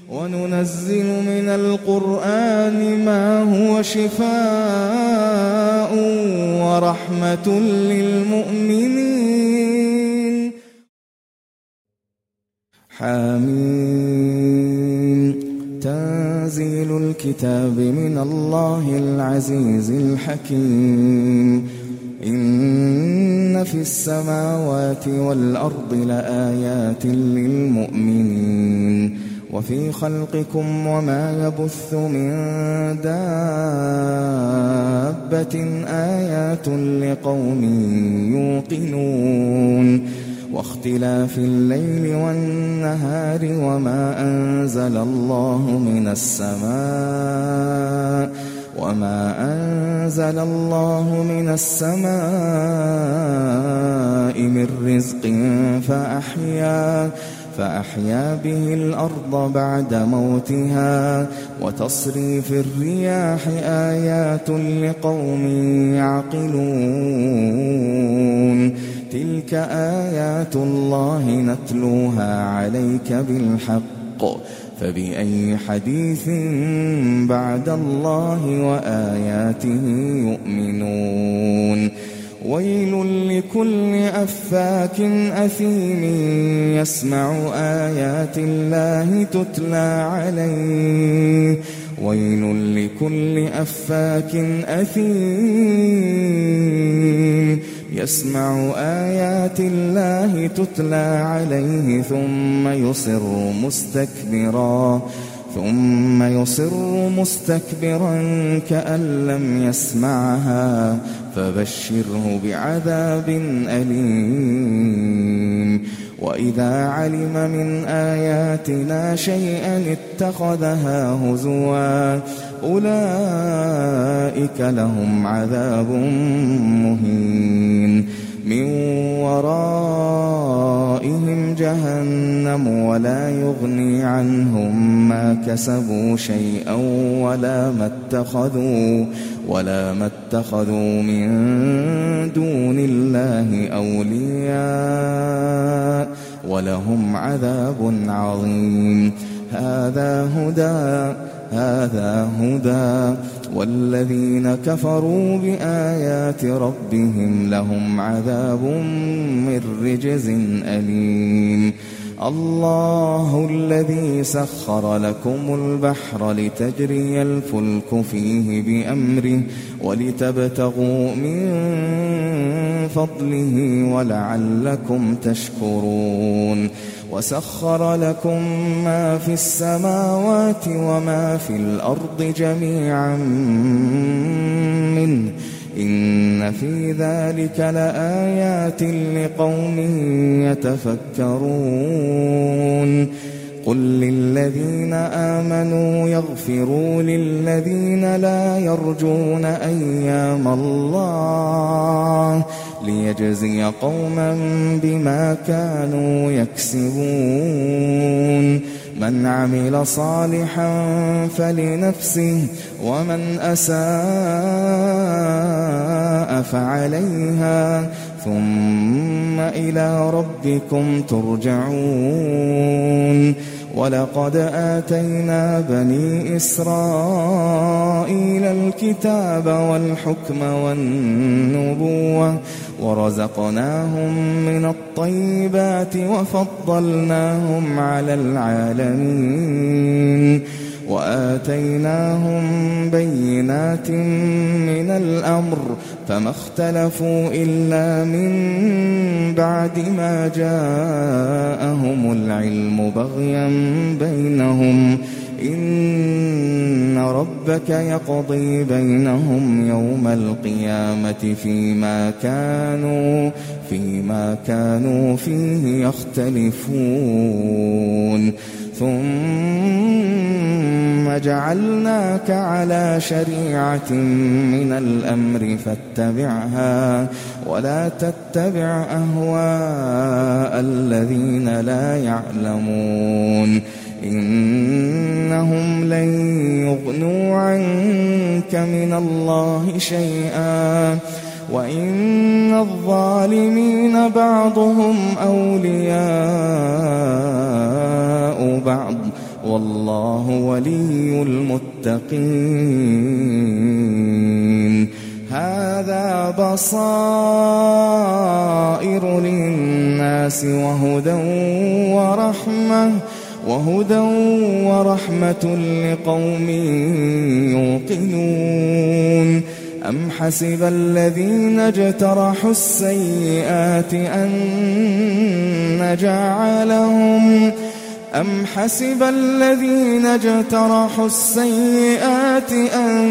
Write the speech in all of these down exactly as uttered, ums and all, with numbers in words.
وننزل من القرآن ما هو شفاء ورحمة للمؤمنين. حامين. تنزيل الكتاب من الله العزيز الحكيم. إن في السماوات والأرض لآيات للمؤمنين وفي خلقكم وما يبث من دابة آيات لقوم يوقنون واختلاف الليل والنهار وما أنزل الله من السماء وما أنزل الله من السماء من رزق فأحيا فأحيا به الأرض بعد موتها وتصريف الرياح آيات لقوم يعقلون تلك آيات الله نتلوها عليك بالحق فبأي حديث بعد الله وآياته يؤمنون. ويل لكل أفاك أثيم يسمع آيات الله تتلى عليه ويل لكل أفاك أثيم يسمع آيات الله تتلى عليه ثم يصر مستكبرا ثم يصر مستكبرا كأن لم يسمعها فبشره بعذاب أليم. وإذا علم من آياتنا شيئا اتخذها هزوا أولئك لهم عذاب مهين من ورائهم جهنم ولا يغني عنهم ما كسبوا شيئا ولا ما اتخذوا ولا ما اتخذوا من دون الله أولياء ولهم عذاب عظيم. هذا هدى هذا هدى والذين كفروا بآيات ربهم لهم عذاب من رجز أليم. الله الذي سخر لكم البحر لتجري الفلك فيه بأمره ولتبتغوا من فضله ولعلكم تشكرون. وسخر لكم ما في السماوات وما في الأرض جميعا منه إن في ذلك لآيات لقوم يتفكرون. قل للذين آمنوا يغفروا للذين لا يرجون أيام الله ليجزي قوما بما كانوا يكسبون. من عمل صالحا فلنفسه ومن أساء فعليها ثم إلى ربكم ترجعون. ولقد آتينا بني إسرائيل الكتاب والحكم والنبوة ورزقناهم من الطيبات وفضلناهم على العالمين وآتيناهم بينات من الأمر فما اختلفوا إلا من بعد ما جاءهم العلم بغيا بينهم إن ربك يقضي بينهم يوم القيامة فيما كانوا فيما كانوا فيه يختلفون. ثم جعلناك على شريعة من الأمر فاتبعها ولا تتبع أهواء الذين لا يعلمون إنهم لن يغنوا عنك من الله شيئا وإن الظالمين بعضهم أولياء بعض والله ولي المتقين. هذا بصائر للناس وهدى ورحمة وهدى ورحمة لقوم يوقنون. أم حسب الذين اجترحوا السيئات أن نجعلهم أم حسب الذين اجترحوا السيئات أن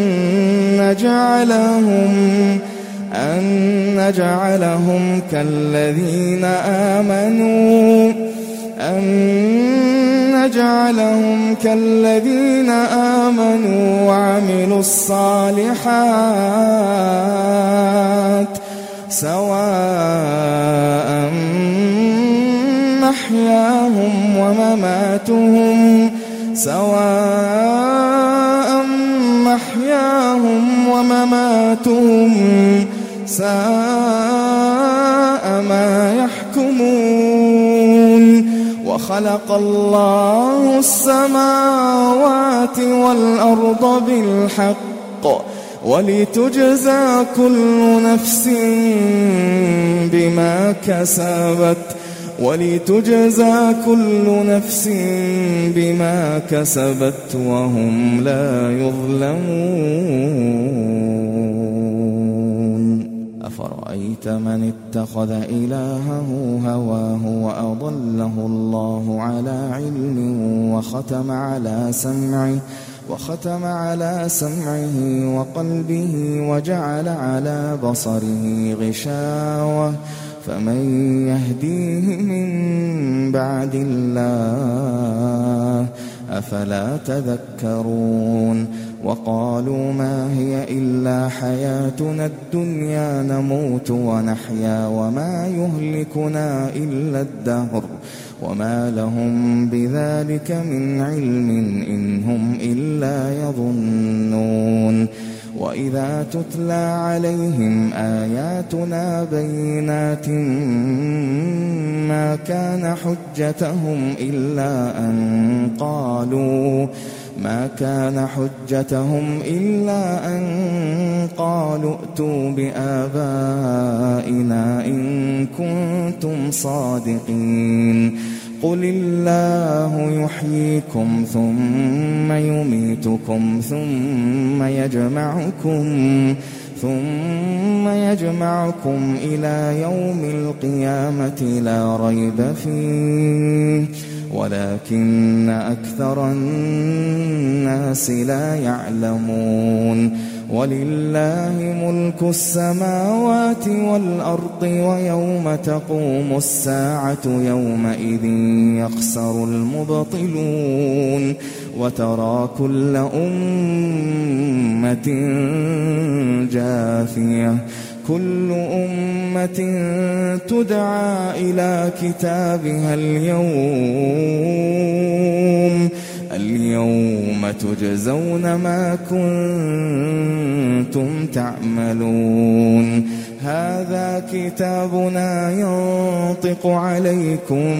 نجعلهم أن نجعلهم كالذين آمنوا أن نجعلهم كالذين آمنوا وعملوا الصالحات سواء محياهم ومماتهم سواء محياهم ومماتهم ساء ما يحكمون. وخلق الله السماوات والأرض بالحق ولتجزى كل نفس بما كسبت ولتجزى كل نفس بما كسبت وهم لا يظلمون. أفرأيت من اتخذ إلهه هواه وأضله الله على علم وختم على سمعه وختم على سمعه وقلبه وجعل على بصره غشاوة فمن يهديه من بعد الله أفلا تذكرون. وقالوا ما هي إلا حياتنا الدنيا نموت ونحيا وما يهلكنا إلا الدهر وما لهم بذلك من علم إن هم إلا يظنون. وإذا تتلى عليهم آياتنا بينات ما كان حجتهم إلا أن قالوا ما كان حجتهم إلا أن قالوا ائتوا بآبائنا إن كنتم صادقين. قل الله يحييكم ثم يميتكم ثم يجمعكم ثم يجمعكم إلى يوم القيامة لا ريب فيه ولكن أكثر الناس لا يعلمون. ولله ملك السماوات والأرض ويوم تقوم الساعة يومئذ يخسر المبطلون. وترى كل أمة جاثية كل أمة تدعى إلى كتابها اليوم اليوم تجزون ما كنتم تعملون. هذا كتابنا ينطق عليكم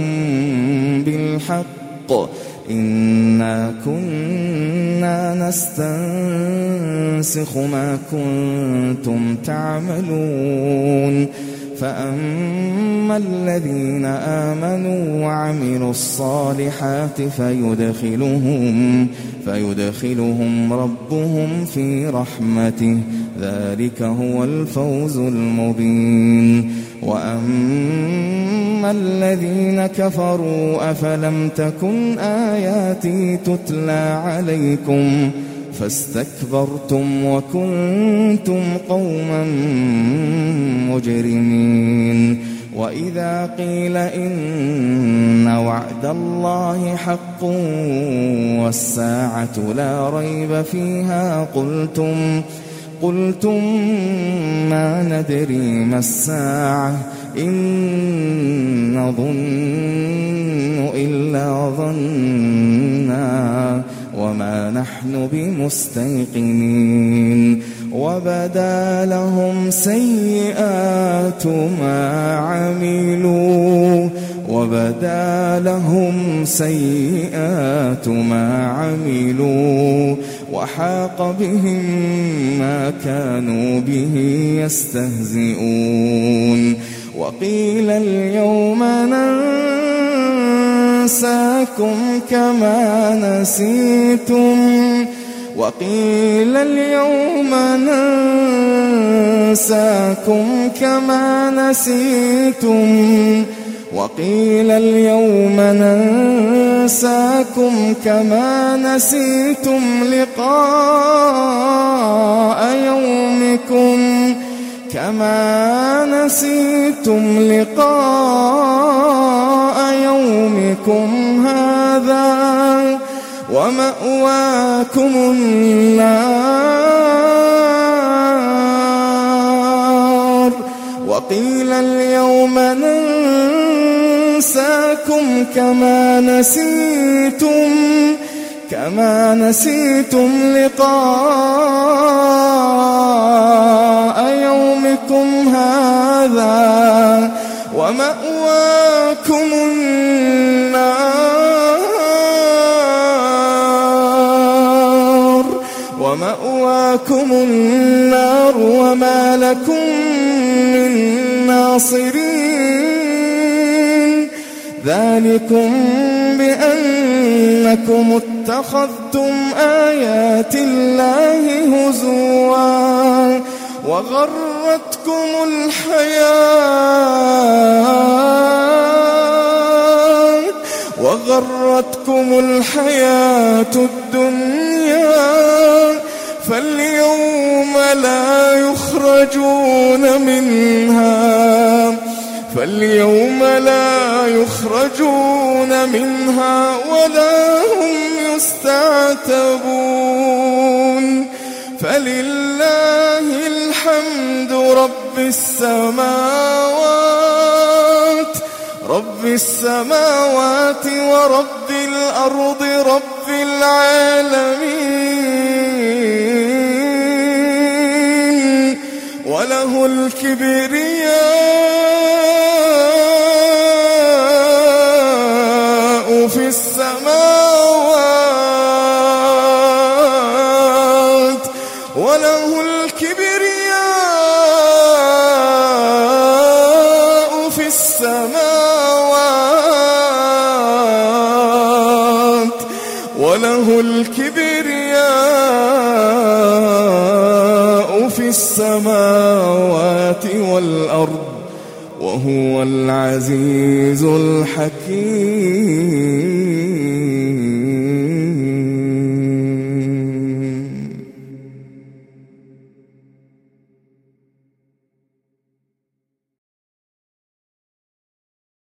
بالحق إنا كنا نستنسخ ما كنتم تعملون. فأما الذين آمنوا وعملوا الصالحات فيدخلهم فيدخلهم ربهم في رحمته ذلك هو الفوز المبين. وأما الذين كفروا أفلم تكن آياتي تتلى عليكم فاستكبرتم وكنتم قوما مجرمين. وإذا قيل إن وعد الله حق والساعة لا ريب فيها قلتم قلتم ما ندري ما الساعة إن نظن إلا ظنا وما نحن بمستيقنين. وبدا لهم سيئات ما عملوا وبدا لهم سيئات ما عملوا وحاق بهم ما كانوا به يستهزئون وقيل اليوم ننساكم كما نسيتم وقيل اليوم ننساكم كما نسيتم وقيل اليوم ننساكم كما نسيتم لقاء يومكم كما نسيتم لقاء يومكم هذا ومأواكم النار وقيل اليوم ننساكم كما نسيتم كما نسيتم لقاء يومكم هذا ومأواكم النار ومأواكم النار وما لكم من ناصرين ذلكم بأنكم اتخذتم آيات الله هزوا وغرتكم الحياة وغرتكم الحياة الدنيا فاليوم لا يخرجون منها فاليوم لا يخرجون منها ولا هم يستعتبون فلله الحمد رب السماوات رب السماوات ورب الأرض رب العالمين وله الكبرياء في السماوات وله الكبرياء في السماوات وله الكبرياء في السماوات والأرض وهو العزيز الحكيم.